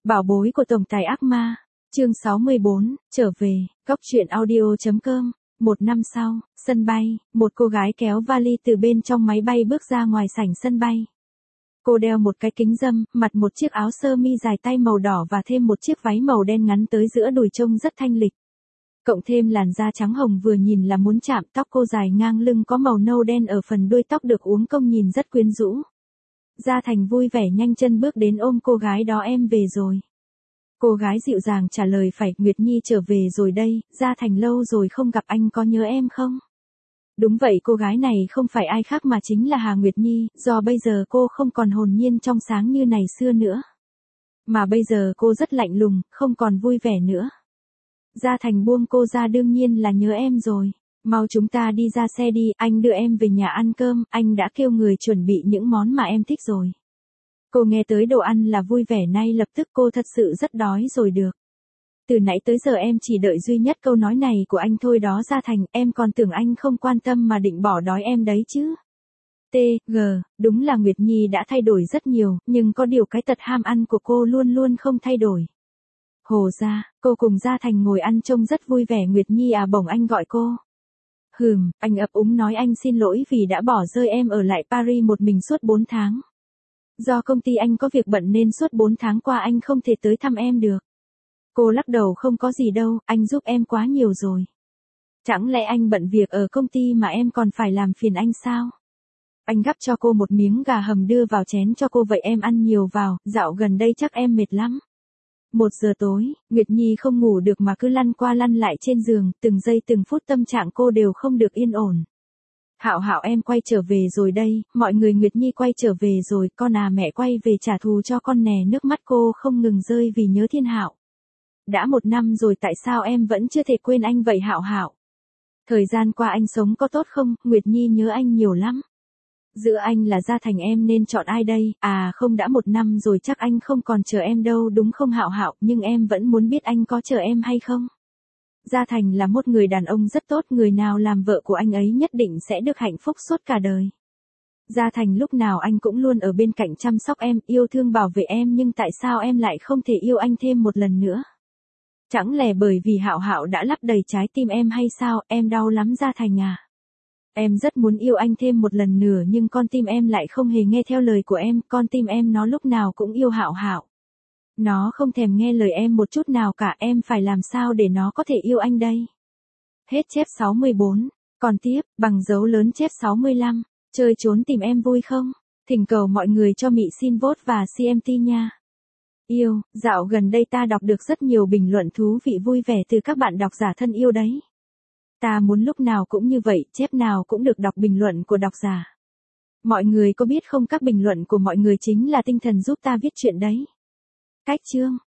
Bảo bối của tổng tài ác ma. Chương 64, trở về, góc truyện audio.com. Một năm sau, sân bay, một cô gái kéo vali từ bên trong máy bay bước ra ngoài sảnh sân bay. Cô đeo một cái kính râm, mặc một chiếc áo sơ mi dài tay màu đỏ và thêm một chiếc váy màu đen ngắn tới giữa đùi trông rất thanh lịch. Cộng thêm làn da trắng hồng vừa nhìn là muốn chạm, tóc cô dài ngang lưng có màu nâu đen ở phần đuôi tóc được uốn cong nhìn rất quyến rũ. Gia Thành vui vẻ nhanh chân bước đến ôm cô gái đó. Em về rồi. Cô gái dịu dàng trả lời phải, Nguyệt Nhi trở về rồi đây, Gia Thành lâu rồi không gặp anh có nhớ em không? Đúng vậy, cô gái này không phải ai khác mà chính là Hà Nguyệt Nhi, do bây giờ cô không còn hồn nhiên trong sáng như ngày xưa nữa. Mà bây giờ cô rất lạnh lùng, không còn vui vẻ nữa. Gia Thành buông cô ra, đương nhiên là nhớ em rồi. Mau chúng ta đi ra xe đi, anh đưa em về nhà ăn cơm, anh đã kêu người chuẩn bị những món mà em thích rồi. Cô nghe tới đồ ăn là vui vẻ, nay lập tức cô thật sự rất đói rồi được. Từ nãy tới giờ em chỉ đợi duy nhất câu nói này của anh thôi đó Gia Thành, em còn tưởng anh không quan tâm mà định bỏ đói em đấy chứ. Đúng là Nguyệt Nhi đã thay đổi rất nhiều, nhưng có điều cái tật ham ăn của cô luôn luôn không thay đổi. Hồ ra, cô cùng Gia Thành ngồi ăn trông rất vui vẻ. Nguyệt Nhi à, bỗng anh gọi cô. Anh ấp úng nói anh xin lỗi vì đã bỏ rơi em ở lại Paris một mình suốt 4 tháng. Do công ty anh có việc bận nên suốt 4 tháng qua anh không thể tới thăm em được. Cô lắc đầu, không có gì đâu, anh giúp em quá nhiều rồi. Chẳng lẽ anh bận việc ở công ty mà em còn phải làm phiền anh sao? Anh gắp cho cô một miếng gà hầm đưa vào chén cho cô, vậy em ăn nhiều vào, dạo gần đây chắc em mệt lắm. 1 giờ tối, Nguyệt Nhi không ngủ được mà cứ lăn qua lăn lại trên giường, từng giây từng phút tâm trạng cô đều không được yên ổn. Hạo Hạo em quay trở về rồi đây, mọi người, Nguyệt Nhi quay trở về rồi, con à, mẹ quay về trả thù cho con nè. Nước mắt cô không ngừng rơi vì nhớ Thiên Hạo. Đã 1 năm rồi, tại sao em vẫn chưa thể quên anh vậy Hạo Hạo? Thời gian qua anh sống có tốt không? Nguyệt Nhi nhớ anh nhiều lắm. Giữa anh là Gia Thành em nên chọn ai đây? À không, đã 1 năm rồi chắc anh không còn chờ em đâu đúng không Hạo Hạo, nhưng em vẫn muốn biết anh có chờ em hay không? Gia Thành là một người đàn ông rất tốt, người nào làm vợ của anh ấy nhất định sẽ được hạnh phúc suốt cả đời. Gia Thành lúc nào anh cũng luôn ở bên cạnh chăm sóc em, yêu thương bảo vệ em, nhưng tại sao em lại không thể yêu anh thêm một lần nữa? Chẳng lẽ bởi vì Hạo Hạo đã lấp đầy trái tim em hay sao? Em đau lắm Gia Thành à. Em rất muốn yêu anh thêm một lần nữa nhưng con tim em lại không hề nghe theo lời của em, con tim em nó lúc nào cũng yêu Hạo Hạo. Nó không thèm nghe lời em một chút nào cả, em phải làm sao để nó có thể yêu anh đây? Hết chép 64, còn tiếp, bằng dấu lớn chép 65, chơi trốn tìm em vui không? Thỉnh cầu mọi người cho Mị xin vote và CMT nha. Yêu, dạo gần đây ta đọc được rất nhiều bình luận thú vị vui vẻ từ các bạn độc giả thân yêu đấy. Ta muốn lúc nào cũng như vậy, chép nào cũng được đọc bình luận của độc giả. Mọi người có biết không, các bình luận của mọi người chính là tinh thần giúp ta viết chuyện đấy. Cách chương